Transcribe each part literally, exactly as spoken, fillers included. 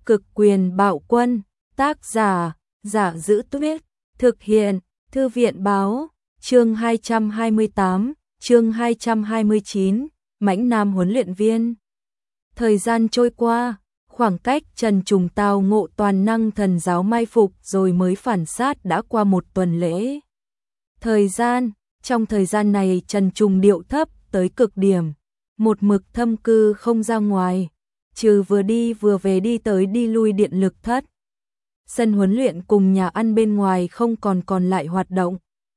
Cực quyền bạo quân, tác giả, Giả Giữ Tuyết, thực hiện, Thư viện báo, chương hai trăm hai mươi tám, chương hai trăm hai mươi chín, Mãnh Nam huấn luyện viên. Thời gian trôi qua, khoảng cách Trần Trùng tao ngộ toàn năng thần giáo mai phục rồi mới phản sát đã qua một tuần lễ. Thời gian, trong thời gian này Trần Trùng điệu thấp tới cực điểm, một mực thâm cư không ra ngoài, trừ vừa đi vừa về đi tới đi lui điện lực thất. Sân huấn luyện cùng nhà ăn bên ngoài không còn còn lại hoạt động.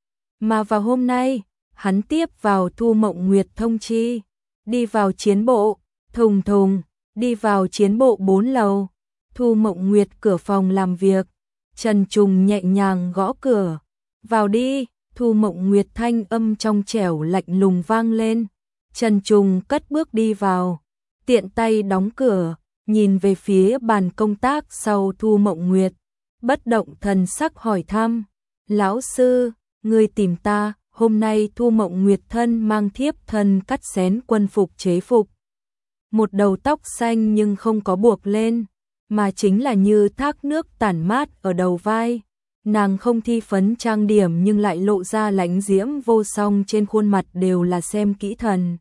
Mà vào hôm nay, hắn tiếp vào Thu Mộng Nguyệt thông chi, đi vào chiến bộ, thùng thùng, đi vào chiến bộ bốn lầu. Thu Mộng Nguyệt cửa phòng làm việc, Trần Trùng nhẹ nhàng gõ cửa, vào đi. Thu Mộng Nguyệt thanh âm trong trẻo lạnh lùng vang lên. Trần Trùng cất bước đi vào, tiện tay đóng cửa, nhìn về phía bàn công tác sau Thu Mộng Nguyệt, bất động thần sắc hỏi thăm, lão sư, ngươi tìm ta? Hôm nay Thu Mộng Nguyệt thân mang thiếp thân cắt xén quân phục chế phục, một đầu tóc xanh nhưng không có buộc lên, mà chính là như thác nước tản mát ở đầu vai. Nàng không thi phấn trang điểm nhưng lại lộ ra lãnh diễm vô song, trên khuôn mặt đều là xem kỹ thần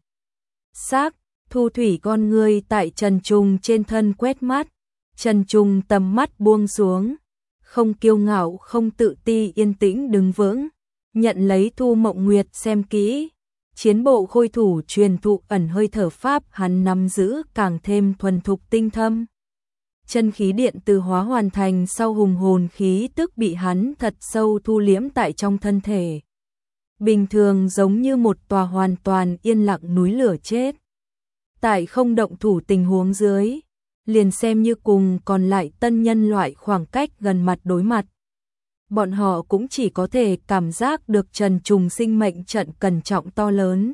sắc. Thu thủy con ngươi tại Trần Trùng trên thân quét mắt, Trần Trùng tầm mắt buông xuống, không kiêu ngạo không tự ti, yên tĩnh đứng vững, nhận lấy Thu Mộng Nguyệt xem kỹ. Chiến bộ khôi thủ truyền thụ ẩn hơi thở pháp hắn nắm giữ càng thêm thuần thục tinh thâm. Chân khí điện từ hóa hoàn thành sau, hùng hồn khí tức bị hắn thật sâu thu liễm tại trong thân thể. Bình thường giống như một tòa hoàn toàn yên lặng núi lửa chết. Tại không động thủ tình huống dưới, liền xem như cùng còn lại tân nhân loại khoảng cách gần mặt đối mặt, bọn họ cũng chỉ có thể cảm giác được Trần Trùng sinh mệnh trận cẩn trọng to lớn,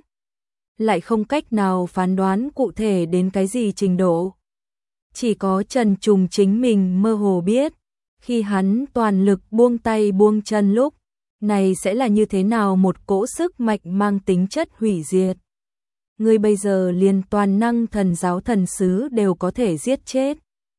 lại không cách nào phán đoán cụ thể đến cái gì trình độ. Chỉ có Trần Trùng chính mình mơ hồ biết, khi hắn toàn lực buông tay buông chân lúc này sẽ là như thế nào một cỗ sức mạnh mang tính chất hủy diệt. Ngươi bây giờ liền toàn năng thần giáo thần sứ đều có thể giết chết.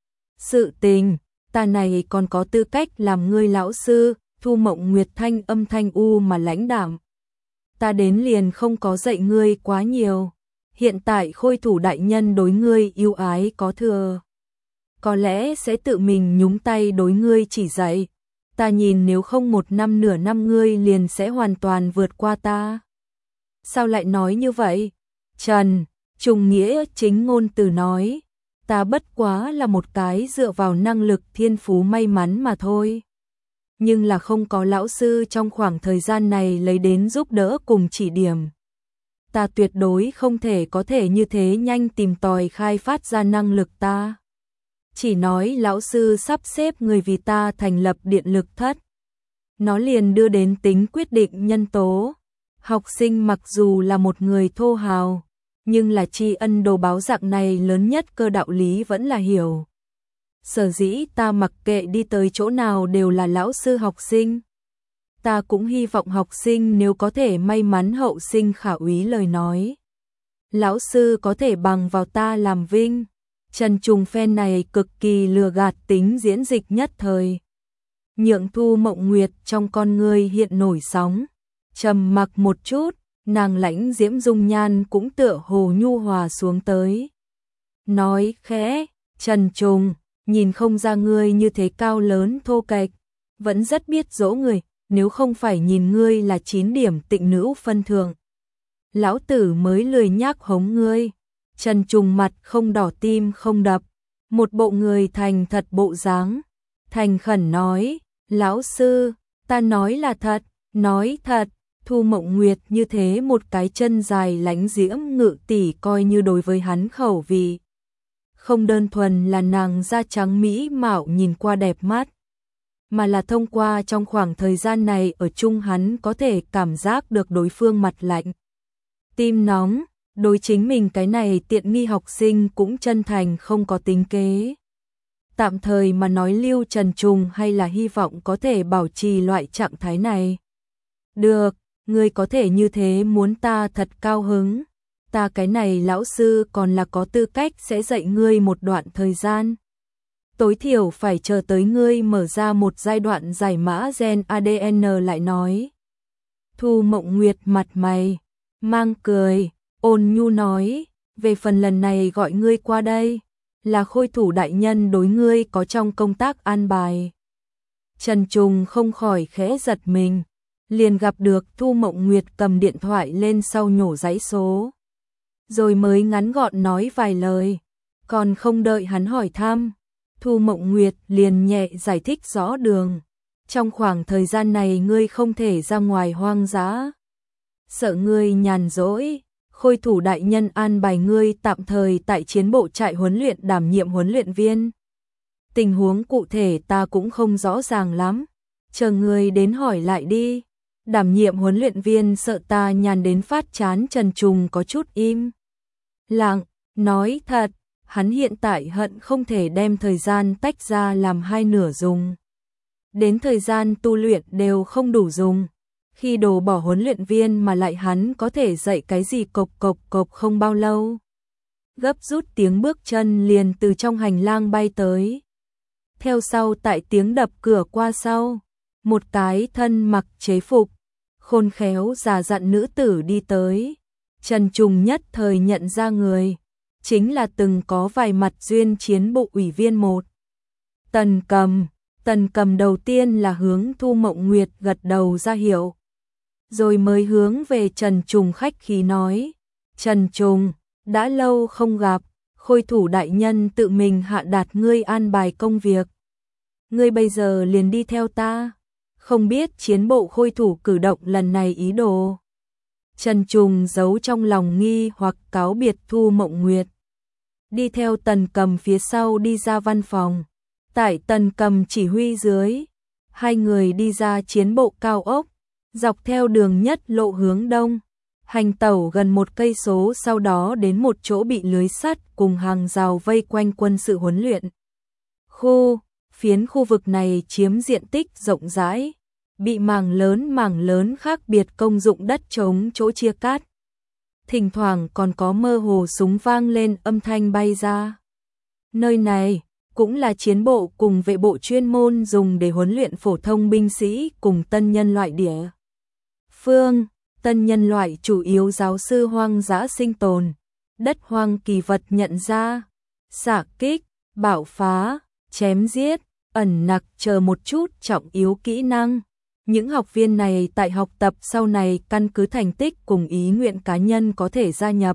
Sự tình, ta này còn có tư cách làm ngươi lão sư? Thu Mộng Nguyệt thanh âm thanh u mà lãnh đạm. Ta đến liền không có dạy ngươi quá nhiều. Hiện tại khôi thủ đại nhân đối ngươi yêu ái có thừa, có lẽ sẽ tự mình nhúng tay đối ngươi chỉ dạy. Ta nhìn nếu không một năm nửa năm ngươi liền sẽ hoàn toàn vượt qua ta. Sao lại nói như vậy? Trần Trùng nghĩa chính ngôn từ nói, ta bất quá là một cái dựa vào năng lực thiên phú may mắn mà thôi. Nhưng là không có lão sư trong khoảng thời gian này lấy đến giúp đỡ cùng chỉ điểm, ta tuyệt đối không thể có thể như thế nhanh tìm tòi khai phát ra năng lực ta. Chỉ nói lão sư sắp xếp người vì ta thành lập điện lực thất, nó liền đưa đến tính quyết định nhân tố. Học sinh mặc dù là một người thô hào, nhưng là tri ân đồ báo dạng này lớn nhất cơ đạo lý vẫn là hiểu. Sở dĩ ta mặc kệ đi tới chỗ nào đều là lão sư học sinh. Ta cũng hy vọng học sinh nếu có thể may mắn hậu sinh khả úy lời nói, lão sư có thể bằng vào ta làm vinh. Trần Trùng phen này cực kỳ lừa gạt tính diễn dịch nhất thời, nhượng Thu Mộng Nguyệt trong con ngươi hiện nổi sóng, trầm mặc một chút, nàng lãnh diễm dung nhan cũng tựa hồ nhu hòa xuống tới. Nói khẽ, Trần Trùng, nhìn không ra ngươi như thế cao lớn thô kệch, vẫn rất biết dỗ người, nếu không phải nhìn ngươi là chín điểm tịnh nữ phân thượng, lão tử mới lười nhác hống ngươi. Trần Trùng mặt không đỏ tim không đập, một bộ người thành thật bộ dáng, thành khẩn nói, lão sư, ta nói là thật, nói thật. Thu Mộng Nguyệt như thế một cái chân dài lãnh diễm ngự tỷ coi như đối với hắn khẩu vị. Không đơn thuần là nàng da trắng mỹ mạo nhìn qua đẹp mắt, mà là thông qua trong khoảng thời gian này ở chung hắn có thể cảm giác được đối phương mặt lạnh, tim nóng, đối chính mình cái này tiện nghi học sinh cũng chân thành không có tính kế. Tạm thời mà nói Lưu Trần Trùng hay là hy vọng có thể bảo trì loại trạng thái này. Được, ngươi có thể như thế muốn ta thật cao hứng. Ta cái này lão sư còn là có tư cách sẽ dạy ngươi một đoạn thời gian. tối thiểu phải chờ tới ngươi mở ra một giai đoạn giải mã gen a đê en lại nói. Thu Mộng Nguyệt mặt mày mang cười, ôn nhu nói, về phần lần này gọi ngươi qua đây, là Khôi thủ đại nhân đối ngươi có trong công tác an bài. Trần Trùng không khỏi khẽ giật mình, liền gặp được Thu Mộng Nguyệt cầm điện thoại lên sau nhổ dãy số. Rồi mới ngắn gọn nói vài lời, còn không đợi hắn hỏi thăm, Thu Mộng Nguyệt liền nhẹ giải thích rõ đường. Trong khoảng thời gian này ngươi không thể ra ngoài hoang dã. Sợ ngươi nhàn rỗi, Khôi thủ đại nhân an bài ngươi tạm thời tại chiến bộ trại huấn luyện đảm nhiệm huấn luyện viên. Tình huống cụ thể ta cũng không rõ ràng lắm, chờ ngươi đến hỏi lại đi. Đảm nhiệm huấn luyện viên sợ ta nhàn đến phát chán. Trần Trùng có chút im lặng, nói thật, hắn hiện tại hận không thể đem thời gian tách ra làm hai nửa dùng. Đến thời gian tu luyện đều không đủ dùng. Khi đổ bỏ huấn luyện viên mà lại hắn có thể dạy cái gì cộc cộc cộc không bao lâu. Gấp rút tiếng bước chân liền từ trong hành lang bay tới. Theo sau tại tiếng đập cửa qua sau, một cái thân mặc chế phục, khôn khéo già dặn nữ tử đi tới. Trần Trùng nhất thời nhận ra người, chính là từng có vài mặt duyên chiến bộ ủy viên một. Tần Cầm. Tần Cầm đầu tiên là hướng Thu Mộng Nguyệt gật đầu ra hiệu, rồi mới hướng về Trần Trùng khách khí nói, Trần Trùng, đã lâu không gặp, Khôi thủ đại nhân tự mình hạ đạt ngươi an bài công việc. Ngươi bây giờ liền đi theo ta, không biết chiến bộ Khôi thủ cử động lần này ý đồ. Trần Trùng giấu trong lòng nghi hoặc cáo biệt Thu Mộng Nguyệt, đi theo Tần Cầm phía sau đi ra văn phòng. Tại Tần Cầm chỉ huy dưới, hai người đi ra chiến bộ cao ốc, dọc theo đường nhất lộ hướng đông, hành tẩu gần một cây số, sau đó đến một chỗ bị lưới sắt cùng hàng rào vây quanh quân sự huấn luyện. Khu, phiến khu vực này chiếm diện tích rộng rãi, bị mảng lớn mảng lớn khác biệt công dụng đất trống chỗ chia cắt. Thỉnh thoảng còn có mơ hồ súng vang lên, âm thanh bay ra. Nơi này cũng là chiến bộ cùng vệ bộ chuyên môn dùng để huấn luyện phổ thông binh sĩ cùng tân nhân loại địa phương. Tân nhân loại chủ yếu giáo sư hoang dã sinh tồn, đất hoang kỳ vật nhận ra, xạ kích, bạo phá, chém giết, ẩn nặc chờ một chút trọng yếu kỹ năng. Những học viên này tại học tập sau này căn cứ thành tích cùng ý nguyện cá nhân có thể gia nhập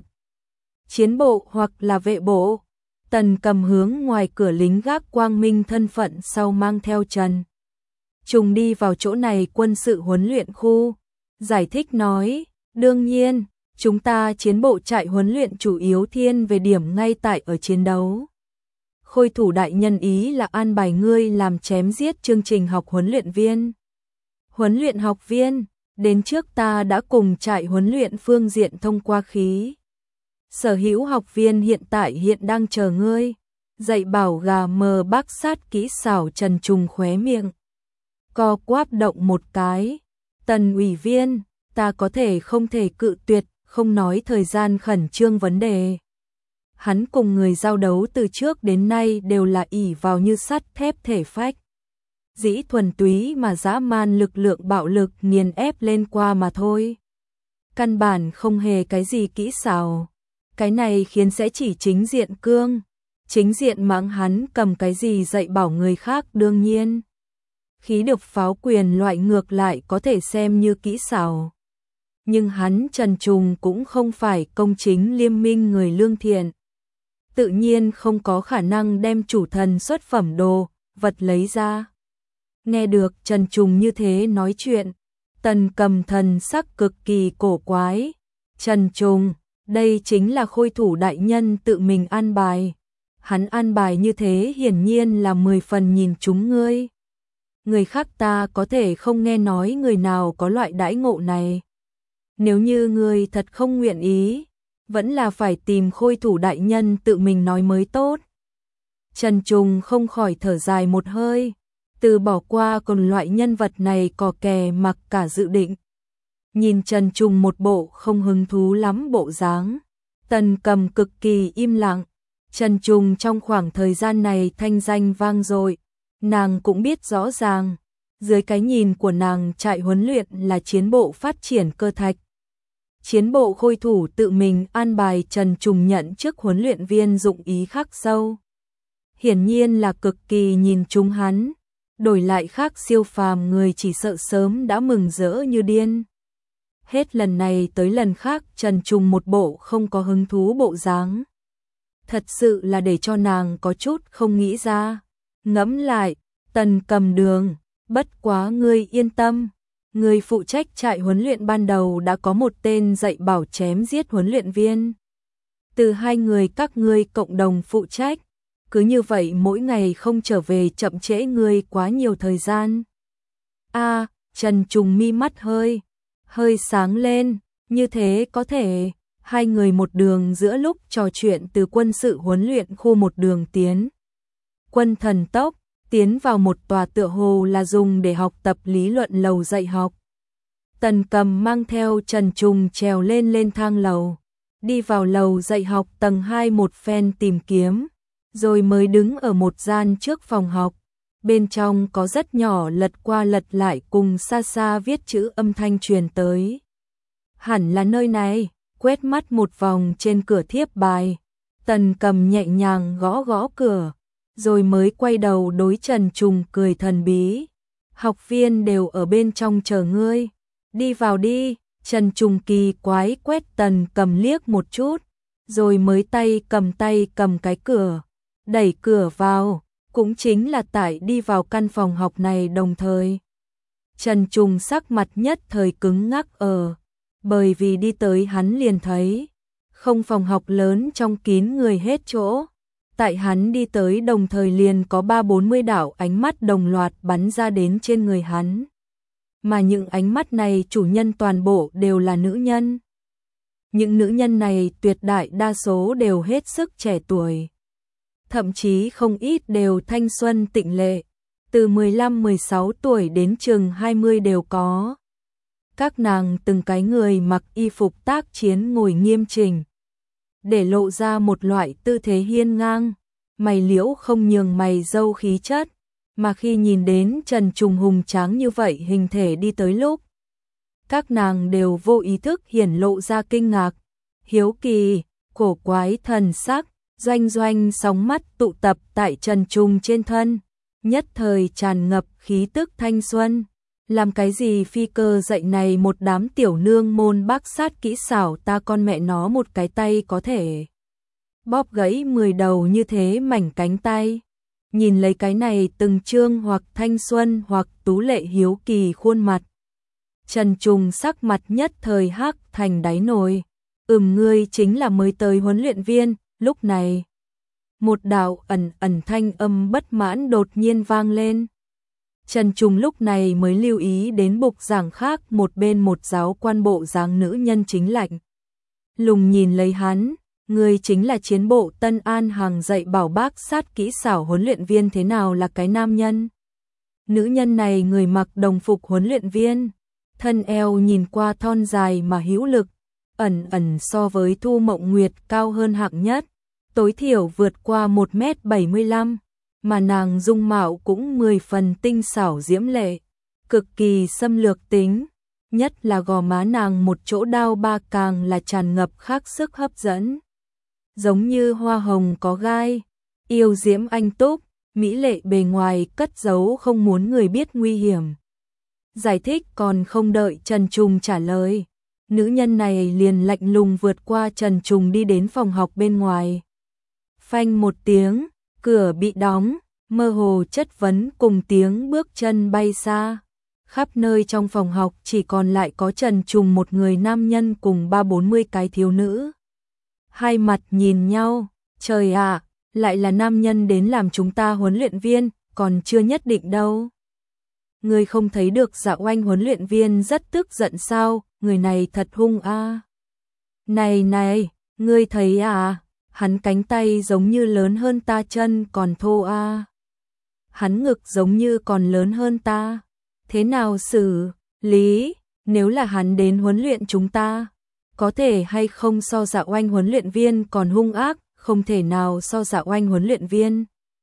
chiến bộ hoặc là vệ bộ. Tần Cầm hướng ngoài cửa lính gác quang minh thân phận sau mang theo Trần Trùng đi vào chỗ này quân sự huấn luyện khu, giải thích nói, đương nhiên, chúng ta chiến bộ trại huấn luyện chủ yếu thiên về điểm ngay tại ở chiến đấu. Khôi thủ đại nhân ý là an bài ngươi làm chém giết chương trình học huấn luyện viên. Huấn luyện học viên, đến trước ta đã cùng trại huấn luyện phương diện thông qua khí. Sở hữu học viên hiện tại hiện đang chờ ngươi. Dạy bảo gà mờ bác sát kỹ xảo. Trần Trùng khóe miệng co quắp động một cái. Tần ủy viên, ta có thể không thể cự tuyệt, không nói thời gian khẩn trương vấn đề. Hắn cùng người giao đấu từ trước đến nay đều là ỷ vào như sắt thép thể phách. Dĩ thuần túy mà dã man lực lượng bạo lực nghiền ép lên qua mà thôi. Căn bản không hề cái gì kỹ xảo. Cái này khiến sẽ chỉ chính diện cương, chính diện mắng hắn cầm cái gì dạy bảo người khác. Đương nhiên, khí được pháo quyền loại ngược lại có thể xem như kỹ xảo. Nhưng hắn Trần Trùng cũng không phải công chính liêm minh người lương thiện. Tự nhiên không có khả năng đem chủ thần xuất phẩm đồ, vật lấy ra. Nghe được Trần Trùng như thế nói chuyện, Tần Cầm thần sắc cực kỳ cổ quái. Trần Trùng, đây chính là khôi thủ đại nhân tự mình an bài. Hắn an bài như thế hiển nhiên là mười phần nhìn chúng ngươi. Người khác ta có thể không nghe nói người nào có loại đãi ngộ này. Nếu như ngươi thật không nguyện ý, vẫn là phải tìm khôi thủ đại nhân tự mình nói mới tốt. Trần Trùng không khỏi thở dài một hơi, từ bỏ qua còn loại nhân vật này cò kè mặc cả dự định. Nhìn Trần Trùng một bộ không hứng thú lắm bộ dáng, Tần Cầm cực kỳ im lặng, Trần Trùng trong khoảng thời gian này thanh danh vang dội, nàng cũng biết rõ ràng, dưới cái nhìn của nàng trại huấn luyện là chiến bộ phát triển cơ thạch. Chiến bộ khôi thủ tự mình an bài Trần Trùng nhận chức huấn luyện viên dụng ý khắc sâu. Hiển nhiên là cực kỳ nhìn trúng hắn, đổi lại khác siêu phàm người chỉ sợ sớm đã mừng rỡ như điên. Hết lần này tới lần khác Trần Trùng một bộ không có hứng thú bộ dáng. Thật sự là để cho nàng có chút không nghĩ ra. Ngẫm lại, Tần Cầm Đường, bất quá ngươi yên tâm. Người phụ trách trại huấn luyện ban đầu đã có một tên dạy bảo chém giết huấn luyện viên. Từ hai người các ngươi cộng đồng phụ trách, cứ như vậy mỗi ngày không trở về chậm trễ ngươi quá nhiều thời gian. A, Trần Trùng mi mắt hơi, hơi sáng lên, như thế có thể. Hai người một đường giữa lúc trò chuyện từ quân sự huấn luyện khu một đường tiến. Quân thần tốc, tiến vào một tòa tựa hồ là dùng để học tập lý luận lầu dạy học. Tần Cầm mang theo Trần Trùng trèo lên lên thang lầu, đi vào lầu dạy học tầng hai một phen tìm kiếm, rồi mới đứng ở một gian trước phòng học. Bên trong có rất nhỏ lật qua lật lại cùng xa xa viết chữ âm thanh truyền tới. Hẳn là nơi này, quét mắt một vòng trên cửa thiếp bài. Tần Cầm nhẹ nhàng gõ gõ cửa, rồi mới quay đầu đối Trần Trùng cười thần bí. Học viên đều ở bên trong chờ ngươi. Đi vào đi. Trần Trùng kỳ quái quét Tần Cầm liếc một chút, rồi mới tay cầm tay cầm cái cửa, đẩy cửa vào, cũng chính là tại đi vào căn phòng học này đồng thời. Trần Trùng sắc mặt nhất thời cứng ngắc ở, bởi vì đi tới hắn liền thấy, không phòng học lớn trong kín người hết chỗ. Tại hắn đi tới đồng thời liền có ba bốn mươi đạo ánh mắt đồng loạt bắn ra đến trên người hắn. Mà những ánh mắt này chủ nhân toàn bộ đều là nữ nhân. Những nữ nhân này tuyệt đại đa số đều hết sức trẻ tuổi. Thậm chí không ít đều thanh xuân tịnh lệ, từ mười lăm mười sáu tuổi đến chừng hai mươi đều có. Các nàng từng cái người mặc y phục tác chiến ngồi nghiêm chỉnh, để lộ ra một loại tư thế hiên ngang, mày liễu không nhường mày râu khí chất, mà khi nhìn đến Trần Trùng hùng tráng như vậy hình thể đi tới lúc, các nàng đều vô ý thức hiển lộ ra kinh ngạc, hiếu kỳ, cổ quái thần sắc, doanh doanh sóng mắt tụ tập tại Trần Trùng trên thân, nhất thời tràn ngập khí tức thanh xuân. Làm cái gì phi cơ dạy này một đám tiểu nương môn bác sát kỹ xảo, ta con mẹ nó một cái tay có thể bóp gãy mười đầu như thế mảnh cánh tay. Nhìn lấy cái này từng trương hoặc thanh xuân hoặc tú lệ hiếu kỳ khuôn mặt, Trần Trùng sắc mặt nhất thời hắc thành đáy nồi. Ừm, ngươi chính là mới tới huấn luyện viên. Lúc này một đạo ẩn ẩn thanh âm bất mãn đột nhiên vang lên. Trần Trùng lúc này mới lưu ý đến bục giảng khác một bên một giáo quan bộ dáng nữ nhân chính lạnh lùng nhìn lấy hắn. Người chính là chiến bộ Tân An hàng dạy bảo bác sát kỹ xảo huấn luyện viên, thế nào là cái nam nhân? Nữ nhân này người mặc đồng phục huấn luyện viên, thân eo nhìn qua thon dài mà hữu lực, ẩn ẩn so với Thu Mộng Nguyệt cao hơn hạng nhất, tối thiểu vượt qua một mét bảy mươi lăm, mà nàng dung mạo cũng mười phần tinh xảo diễm lệ, cực kỳ xâm lược tính, nhất là gò má nàng một chỗ đao ba càng là tràn ngập khác sức hấp dẫn. Giống như hoa hồng có gai, yêu diễm anh túc, mỹ lệ bề ngoài cất giấu không muốn người biết nguy hiểm. Giải thích còn không đợi Trần Trùng trả lời, nữ nhân này liền lạnh lùng vượt qua Trần Trùng đi đến phòng học bên ngoài. Phanh một tiếng, cửa bị đóng, mơ hồ chất vấn cùng tiếng bước chân bay xa. Khắp nơi trong phòng học chỉ còn lại có Trần Trùng một người nam nhân cùng ba bốn mươi cái thiếu nữ. Hai mặt nhìn nhau, trời ạ, lại là nam nhân đến làm chúng ta huấn luyện viên, còn chưa nhất định đâu. Ngươi không thấy được Dạ Oanh huấn luyện viên rất tức giận sao, người này thật hung a. À. Này này, ngươi thấy à, hắn cánh tay giống như lớn hơn ta chân còn thô a. À. Hắn ngực giống như còn lớn hơn ta. Thế nào xử lý, nếu là hắn đến huấn luyện chúng ta? Có thể hay không so Dạ Oanh huấn luyện viên còn hung ác không thể nào so Dạ Oanh huấn luyện viên.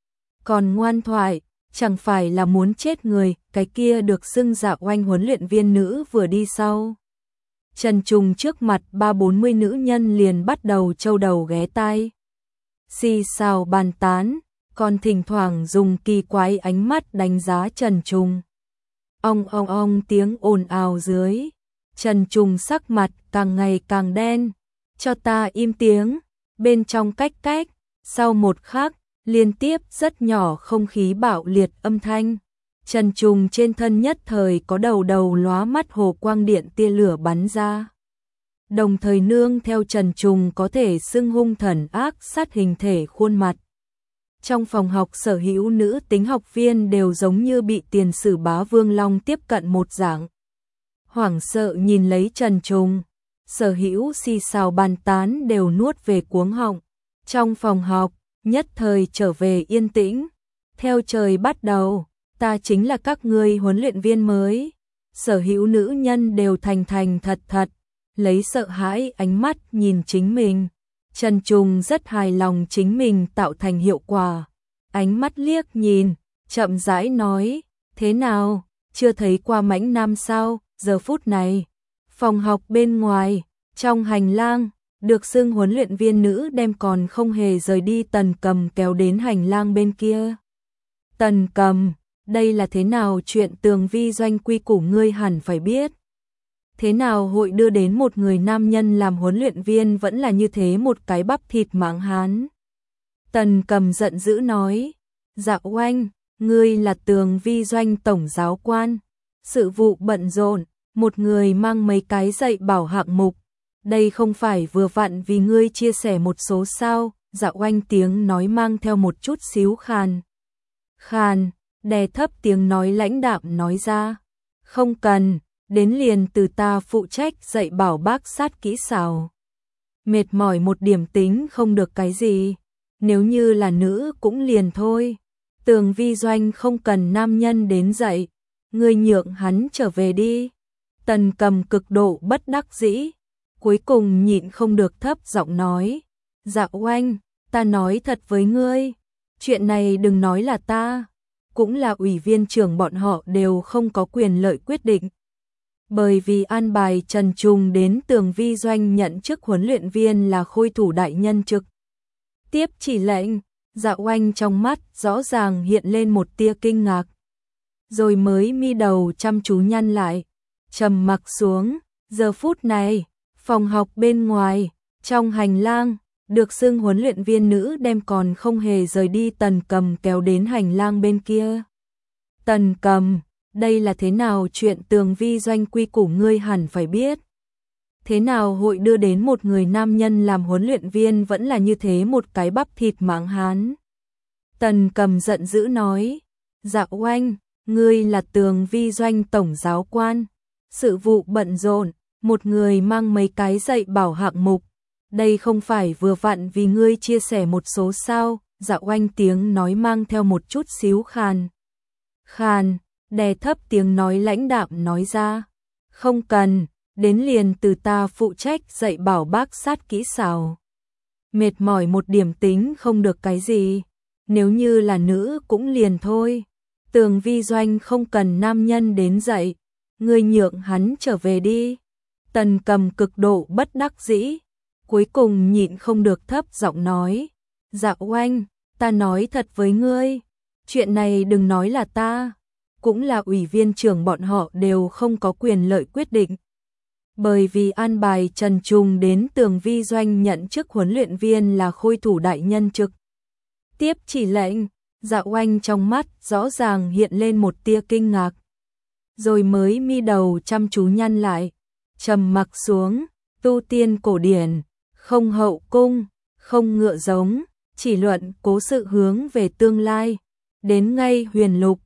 Còn ngoan thoại, chẳng phải là muốn chết người, cái kia được xưng Dạ Oanh huấn luyện viên nữ vừa đi sau. Trần Trùng trước mặt ba bốn mươi nữ nhân liền bắt đầu trâu đầu ghé tai. Xì xào bàn tán, còn thỉnh thoảng dùng kỳ quái ánh mắt đánh giá Trần Trùng. Ong ong ong tiếng ồn ào dưới. Trần Trùng sắc mặt càng ngày càng đen. Cho ta im tiếng. Bên trong cách cách. Sau một khắc, liên tiếp rất nhỏ không khí bạo liệt âm thanh. Trần Trùng trên thân nhất thời có đầu đầu lóa mắt hồ quang điện tia lửa bắn ra. Đồng thời nương theo Trần Trùng có thể xưng hung thần ác sát hình thể khuôn mặt. Trong phòng học sở hữu nữ tính học viên đều giống như bị tiền sử bá vương long tiếp cận một dạng. Hoảng sợ nhìn lấy Trần Trùng, sở hữu xì xào bàn tán đều nuốt về cuống họng. Trong phòng học, nhất thời trở về yên tĩnh. Theo trời bắt đầu, ta chính là các ngươi huấn luyện viên mới. Sở hữu nữ nhân đều thành thành thật thật, lấy sợ hãi ánh mắt nhìn chính mình. Trần Trùng rất hài lòng chính mình tạo thành hiệu quả. Ánh mắt liếc nhìn, chậm rãi nói, thế nào, chưa thấy qua mãnh nam sao, giờ phút này. Phòng học bên ngoài, trong hành lang, được xưng huấn luyện viên nữ đem còn không hề rời đi Tần Cầm kéo đến hành lang bên kia. Tần Cầm, đây là thế nào chuyện tường vi doanh quy củ ngươi hẳn phải biết. Thế nào hội đưa đến một người nam nhân làm huấn luyện viên vẫn là như thế một cái bắp thịt mãng hán. Tần Cầm giận dữ nói, Dạ Oanh, ngươi là tường vi doanh tổng giáo quan, sự vụ bận rộn, một người mang mấy cái dạy bảo hạng mục, đây không phải vừa vặn vì ngươi chia sẻ một số sao. Dạ Oanh tiếng nói mang theo một chút xíu khàn. Khàn, đè thấp tiếng nói lãnh đạm nói ra, không cần, đến liền từ ta phụ trách dạy bảo bác sát kỹ xảo. Mệt mỏi một điểm tính không được cái gì, nếu như là nữ cũng liền thôi. Tường vi doanh không cần nam nhân đến dạy, ngươi nhượng hắn trở về đi. Tần Cầm cực độ bất đắc dĩ, cuối cùng nhịn không được thấp giọng nói, Dạ Oanh, ta nói thật với ngươi, chuyện này đừng nói là ta, cũng là ủy viên trưởng bọn họ đều không có quyền lợi quyết định. Bởi vì an bài Trần Trùng đến tường vi doanh nhận chức huấn luyện viên là khôi thủ đại nhân trực tiếp chỉ lệnh. Dạ Oanh trong mắt rõ ràng hiện lên một tia kinh ngạc, rồi mới mi đầu chăm chú nhăn lại, trầm mặc xuống. Giờ phút này, phòng học bên ngoài, trong hành lang, được xưng huấn luyện viên nữ đem còn không hề rời đi Tần Cầm kéo đến hành lang bên kia. Tần Cầm, đây là thế nào chuyện tường vi doanh quy củ ngươi hẳn phải biết. Thế nào hội đưa đến một người nam nhân làm huấn luyện viên vẫn là như thế một cái bắp thịt mãng hán. Tần Cầm giận dữ nói, Dạ Oanh, ngươi là tường vi doanh tổng giáo quan, sự vụ bận rộn, một người mang mấy cái dạy bảo hạng mục, đây không phải vừa vặn vì ngươi chia sẻ một số sao. Dạ Oanh tiếng nói mang theo một chút xíu khàn. Khàn, đè thấp tiếng nói lãnh đạm nói ra, không cần, đến liền từ ta phụ trách dạy bảo bác sát kỹ xảo. Mệt mỏi một điểm tính không được cái gì, nếu như là nữ cũng liền thôi. Tường vi doanh không cần nam nhân đến dạy, ngươi nhượng hắn trở về đi. Tần Cầm cực độ bất đắc dĩ, cuối cùng nhịn không được thấp giọng nói, Dạ Oanh, ta nói thật với ngươi, chuyện này đừng nói là ta, cũng là ủy viên trưởng bọn họ đều không có quyền lợi quyết định. Bởi vì an bài Trần Trùng đến tường vi doanh nhận chức huấn luyện viên là khôi thủ đại nhân trực tiếp chỉ lệnh. Dạ Oanh trong mắt rõ ràng hiện lên một tia kinh ngạc, rồi mới mi đầu chăm chú nhăn lại, trầm mặc xuống. Tu tiên cổ điển, không hậu cung, không ngựa giống, chỉ luận cố sự hướng về tương lai. Đến ngay huyền lục,